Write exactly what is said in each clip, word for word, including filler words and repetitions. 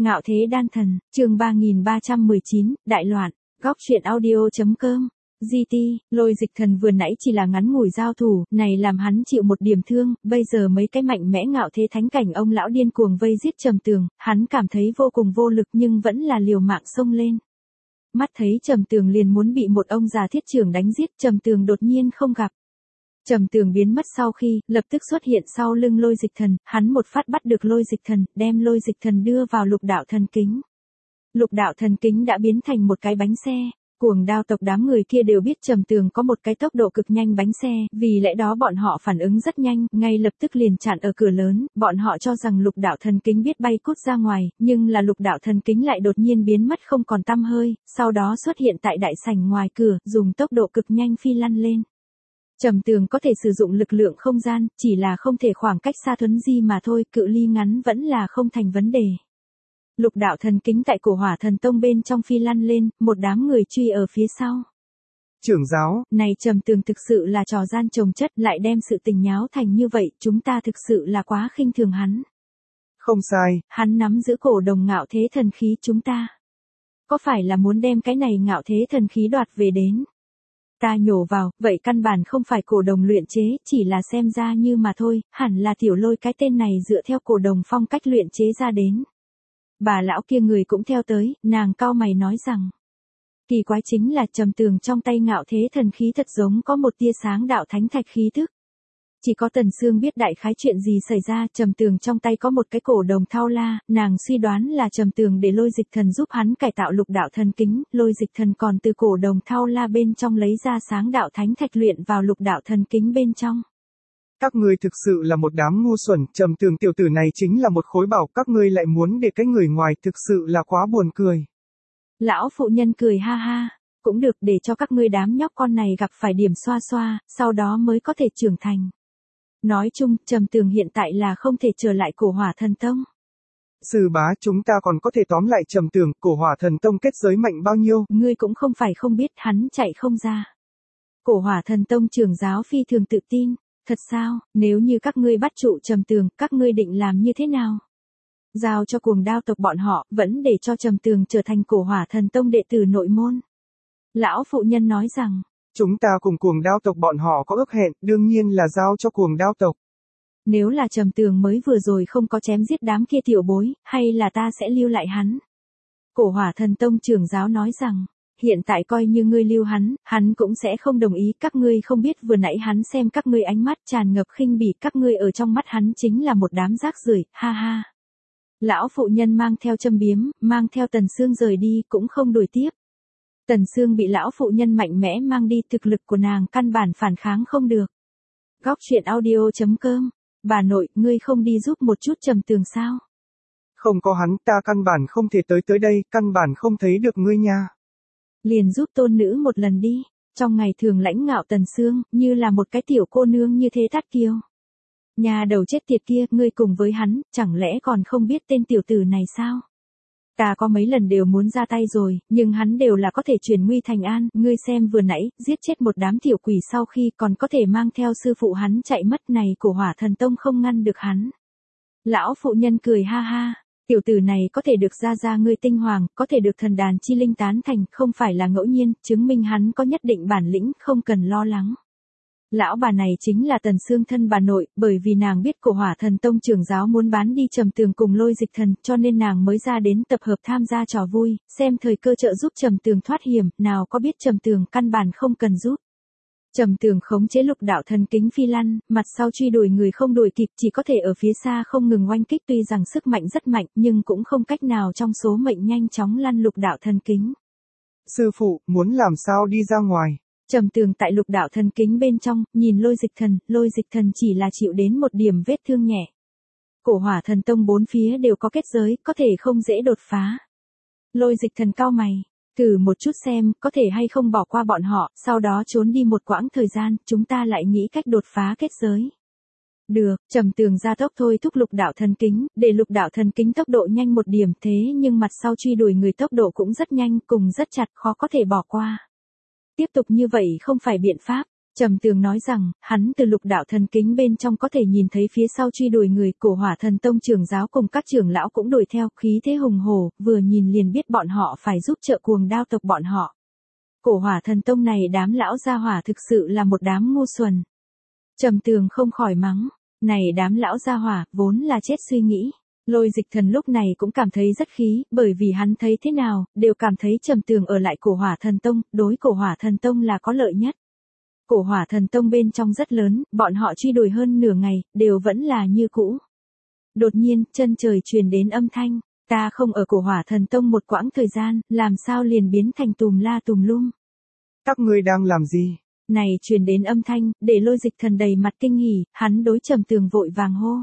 Ngạo thế đan thần, chương ba nghìn ba trăm mười chín, đại loạn, góc truyện audio.com. giê tê, Lôi Dịch Thần vừa nãy chỉ là ngắn ngủi giao thủ, này làm hắn chịu một điểm thương, bây giờ mấy cái mạnh mẽ ngạo thế thánh cảnh ông lão điên cuồng vây giết Trầm Tường, hắn cảm thấy vô cùng vô lực nhưng vẫn là liều mạng xông lên. Mắt thấy Trầm Tường liền muốn bị một ông già thiết trưởng đánh giết, Trầm Tường đột nhiên không gặp. Trầm Tường biến mất sau khi, lập tức xuất hiện sau lưng Lôi Dịch Thần, hắn một phát bắt được Lôi Dịch Thần, đem Lôi Dịch Thần đưa vào lục đạo thần kính. Lục đạo thần kính đã biến thành một cái bánh xe. Cuồng Đao tộc đám người kia đều biết Trầm Tường có một cái tốc độ cực nhanh bánh xe, vì lẽ đó bọn họ phản ứng rất nhanh, ngay lập tức liền chặn ở cửa lớn, bọn họ cho rằng lục đạo thần kính biết bay cút ra ngoài, nhưng là lục đạo thần kính lại đột nhiên biến mất không còn tăm hơi, sau đó xuất hiện tại đại sảnh ngoài cửa, dùng tốc độ cực nhanh phi lăn lên. Trầm Tường có thể sử dụng lực lượng không gian, chỉ là không thể khoảng cách xa thuấn di mà thôi, cự ly ngắn vẫn là không thành vấn đề. Lục đạo thần kính tại Cổ Hỏa Thần Tông bên trong phi lăn lên, một đám người truy ở phía sau. Trưởng giáo, này Trầm Tường thực sự là trò gian chồng chất, lại đem sự tình nháo thành như vậy, chúng ta thực sự là quá khinh thường hắn. Không sai, hắn nắm giữ cổ đồng ngạo thế thần khí chúng ta. Có phải là muốn đem cái này ngạo thế thần khí đoạt về đến? Ta nhổ vào, vậy căn bản không phải cổ đồng luyện chế, chỉ là xem ra như mà thôi, hẳn là Tiểu Lôi cái tên này dựa theo cổ đồng phong cách luyện chế ra đến. Bà lão kia người cũng theo tới, nàng cau mày nói rằng. Kỳ quái chính là Trầm Tường trong tay ngạo thế thần khí thật giống có một tia sáng đạo thánh thạch khí thức. Chỉ có Tần Sương biết đại khái chuyện gì xảy ra, Trầm Tường trong tay có một cái cổ đồng thao la, nàng suy đoán là Trầm Tường để Lôi Dịch Thần giúp hắn cải tạo lục đạo thần kính, Lôi Dịch Thần còn từ cổ đồng thao la bên trong lấy ra sáng đạo thánh thạch luyện vào lục đạo thần kính bên trong. Các ngươi thực sự là một đám ngu xuẩn, Trầm Tường tiểu tử này chính là một khối bảo, các ngươi lại muốn để cái người ngoài, thực sự là quá buồn cười. Lão phụ nhân cười ha ha, cũng được, để cho các ngươi đám nhóc con này gặp phải điểm xoa xoa, sau đó mới có thể trưởng thành. Nói chung, Trầm Tường hiện tại là không thể trở lại Cổ Hỏa Thần Tông. Sư bá, chúng ta còn có thể tóm lại Trầm Tường, Cổ Hỏa Thần Tông kết giới mạnh bao nhiêu? Ngươi cũng không phải không biết, hắn chạy không ra. Cổ Hỏa Thần Tông trưởng giáo phi thường tự tin. Thật sao, nếu như các ngươi bắt trụ Trầm Tường, các ngươi định làm như thế nào? Giao cho Cuồng Đao tộc bọn họ, vẫn để cho Trầm Tường trở thành Cổ Hỏa Thần Tông đệ tử nội môn. Lão phụ nhân nói rằng, chúng ta cùng Cuồng Đao tộc bọn họ có ước hẹn, đương nhiên là giao cho Cuồng Đao tộc. Nếu là Trầm Tường mới vừa rồi không có chém giết đám kia tiểu bối, hay là ta sẽ lưu lại hắn? Cổ Hỏa Thần Tông trưởng giáo nói rằng, hiện tại coi như ngươi lưu hắn, hắn cũng sẽ không đồng ý, các ngươi không biết vừa nãy hắn xem các ngươi ánh mắt tràn ngập khinh bỉ, các ngươi ở trong mắt hắn chính là một đám rác rưởi, ha ha. Lão phụ nhân mang theo châm biếm, mang theo Tần Sương rời đi, cũng không đuổi tiếp. Tần Sương bị lão phụ nhân mạnh mẽ mang đi, thực lực của nàng căn bản phản kháng không được. Góc truyện audio.com, bà nội, ngươi không đi giúp một chút Trầm Tường sao? Không có hắn, ta căn bản không thể tới tới đây, căn bản không thấy được ngươi nha. Liền giúp tôn nữ một lần đi, trong ngày thường lãnh ngạo Tần Sương, như là một cái tiểu cô nương như thế thắt kiêu. Nhà đầu chết tiệt kia, ngươi cùng với hắn, chẳng lẽ còn không biết tên tiểu tử này sao? Ta có mấy lần đều muốn ra tay rồi, nhưng hắn đều là có thể chuyển nguy thành an, ngươi xem vừa nãy, giết chết một đám tiểu quỷ sau khi còn có thể mang theo sư phụ hắn chạy mất, này Cổ Hỏa Thần Tông không ngăn được hắn. Lão phụ nhân cười ha ha. Tiểu tử này có thể được ra ra ngươi tinh hoàng, có thể được thần đàn chi linh tán thành, không phải là ngẫu nhiên, chứng minh hắn có nhất định bản lĩnh, không cần lo lắng. Lão bà này chính là Tần Sương thân bà nội, bởi vì nàng biết Cổ Hỏa Thần Tông trưởng giáo muốn bán đi Trầm Tường cùng Lôi Dịch Thần, cho nên nàng mới ra đến tập hợp tham gia trò vui, xem thời cơ trợ giúp Trầm Tường thoát hiểm, nào có biết Trầm Tường căn bản không cần giúp. Trầm Tường khống chế lục đạo thần kính phi lăn, mặt sau truy đuổi người không đuổi kịp, chỉ có thể ở phía xa không ngừng oanh kích, tuy rằng sức mạnh rất mạnh, nhưng cũng không cách nào trong số mệnh nhanh chóng lăn lục đạo thần kính. Sư phụ, muốn làm sao đi ra ngoài? Trầm Tường tại lục đạo thần kính bên trong, nhìn Lôi Dịch Thần, Lôi Dịch Thần chỉ là chịu đến một điểm vết thương nhẹ. Cổ Hỏa Thần Tông bốn phía đều có kết giới, có thể không dễ đột phá. Lôi Dịch Thần cau mày. Thử một chút xem, có thể hay không bỏ qua bọn họ, sau đó trốn đi một quãng thời gian, chúng ta lại nghĩ cách đột phá kết giới. Được, Trầm Tường ra tốc thôi thúc lục đạo thần kính, để lục đạo thần kính tốc độ nhanh một điểm, thế nhưng mặt sau truy đuổi người tốc độ cũng rất nhanh, cùng rất chặt, khó có thể bỏ qua. Tiếp tục như vậy không phải biện pháp, Trầm Tường nói rằng, hắn từ lục đạo thần kính bên trong có thể nhìn thấy phía sau truy đuổi người, Cổ Hỏa Thần Tông trưởng giáo cùng các trưởng lão cũng đuổi theo, khí thế hùng hổ, vừa nhìn liền biết bọn họ phải giúp trợ Cuồng Đao tộc bọn họ. Cổ Hỏa Thần Tông này đám lão gia hỏa thực sự là một đám ngu xuẩn. Trầm Tường không khỏi mắng, này đám lão gia hỏa, vốn là chết suy nghĩ. Lôi Dịch Thần lúc này cũng cảm thấy rất khí, bởi vì hắn thấy thế nào, đều cảm thấy Trầm Tường ở lại Cổ Hỏa Thần Tông, đối Cổ Hỏa Thần Tông là có lợi nhất. Cổ Hỏa Thần Tông bên trong rất lớn, bọn họ truy đuổi hơn nửa ngày, đều vẫn là như cũ. Đột nhiên, chân trời truyền đến âm thanh, ta không ở Cổ Hỏa Thần Tông một quãng thời gian, làm sao liền biến thành tùm la tùm lum. Các ngươi đang làm gì? Này truyền đến âm thanh, để Lôi Dịch Thần đầy mặt kinh hỉ, hắn đối Trầm Tường vội vàng hô.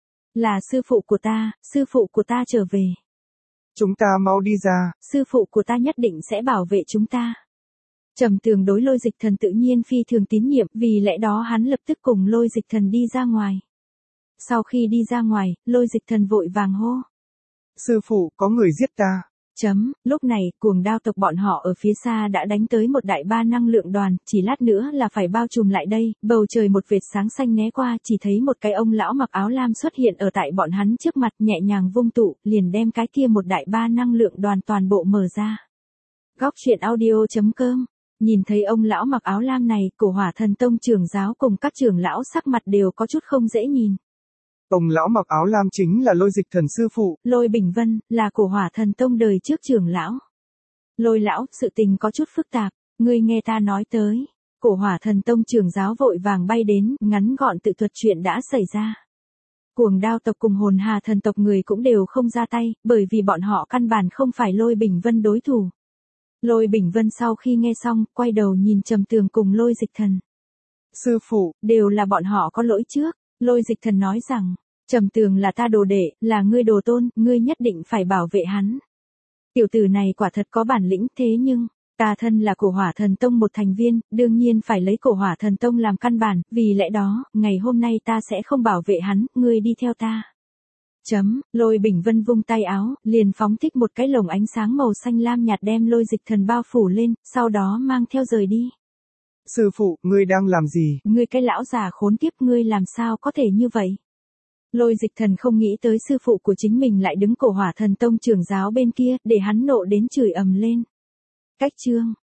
Là sư phụ của ta, sư phụ của ta trở về. Chúng ta mau đi ra. Sư phụ của ta nhất định sẽ bảo vệ chúng ta. Trầm Tường đối Lôi Dịch Thần tự nhiên phi thường tín nhiệm, vì lẽ đó hắn lập tức cùng Lôi Dịch Thần đi ra ngoài. Sau khi đi ra ngoài, Lôi Dịch Thần vội vàng hô. Sư phụ, có người giết ta. Chấm, lúc này, Cuồng Đao tộc bọn họ ở phía xa đã đánh tới một đại ba năng lượng đoàn, chỉ lát nữa là phải bao trùm lại đây, bầu trời một vệt sáng xanh né qua, chỉ thấy một cái ông lão mặc áo lam xuất hiện ở tại bọn hắn trước mặt, nhẹ nhàng vung tụ, liền đem cái kia một đại ba năng lượng đoàn toàn bộ mở ra. Góc truyện audio chấm com. Nhìn thấy ông lão mặc áo lam này, Cổ Hỏa Thần Tông trưởng giáo cùng các trưởng lão sắc mặt đều có chút không dễ nhìn. Ông lão mặc áo lam chính là Lôi Dịch Thần sư phụ. Lôi Bình Vân, là Cổ Hỏa Thần Tông đời trước trưởng lão. Lôi lão, sự tình có chút phức tạp, ngươi nghe ta nói tới. Cổ Hỏa Thần Tông trưởng giáo vội vàng bay đến, ngắn gọn tự thuật chuyện đã xảy ra. Cuồng Đao tộc cùng Hồn Hà thần tộc người cũng đều không ra tay, bởi vì bọn họ căn bản không phải Lôi Bình Vân đối thủ. Lôi Bình Vân sau khi nghe xong, quay đầu nhìn Trầm Tường cùng Lôi Dịch Thần. Sư phụ, đều là bọn họ có lỗi trước. Lôi Dịch Thần nói rằng, Trầm Tường là ta đồ đệ, là ngươi đồ tôn, ngươi nhất định phải bảo vệ hắn. Tiểu tử này quả thật có bản lĩnh, thế nhưng, ta thân là Cổ Hỏa Thần Tông một thành viên, đương nhiên phải lấy Cổ Hỏa Thần Tông làm căn bản, vì lẽ đó, ngày hôm nay ta sẽ không bảo vệ hắn, ngươi đi theo ta. Chấm, Lôi Bình Vân vung tay áo, liền phóng thích một cái lồng ánh sáng màu xanh lam nhạt đem Lôi Dịch Thần bao phủ lên, sau đó mang theo rời đi. Sư phụ, ngươi đang làm gì? Ngươi cái lão già khốn kiếp, ngươi làm sao có thể như vậy? Lôi Dịch Thần không nghĩ tới sư phụ của chính mình lại đứng Cổ Hỏa Thần Tông trưởng giáo bên kia, để hắn nộ đến chửi ầm lên. Cách chương